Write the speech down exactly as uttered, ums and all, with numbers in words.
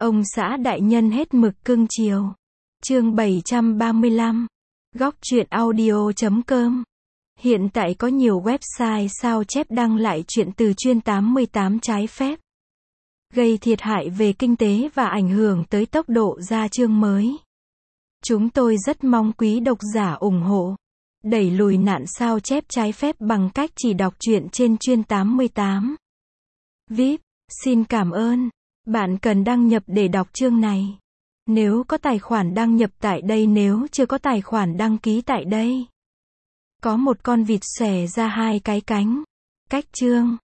Ông xã đại nhân hết mực cưng chiều. Chương bảy trăm ba mươi lăm. Góc truyện audio chấm com. Hiện tại có nhiều website sao chép đăng lại truyện từ chuyên tám mươi tám trái phép, gây thiệt hại về kinh tế và ảnh hưởng tới tốc độ ra chương mới. Chúng tôi rất mong quý độc giả ủng hộ, đẩy lùi nạn sao chép trái phép bằng cách chỉ đọc truyện trên chuyên tám mươi tám. vê i pê, xin cảm ơn. Bạn cần đăng nhập để đọc chương này. Nếu có tài khoản đăng nhập tại đây, nếu chưa có tài khoản đăng ký tại đây. Có một con vịt xòe ra hai cái cánh. Cách chương.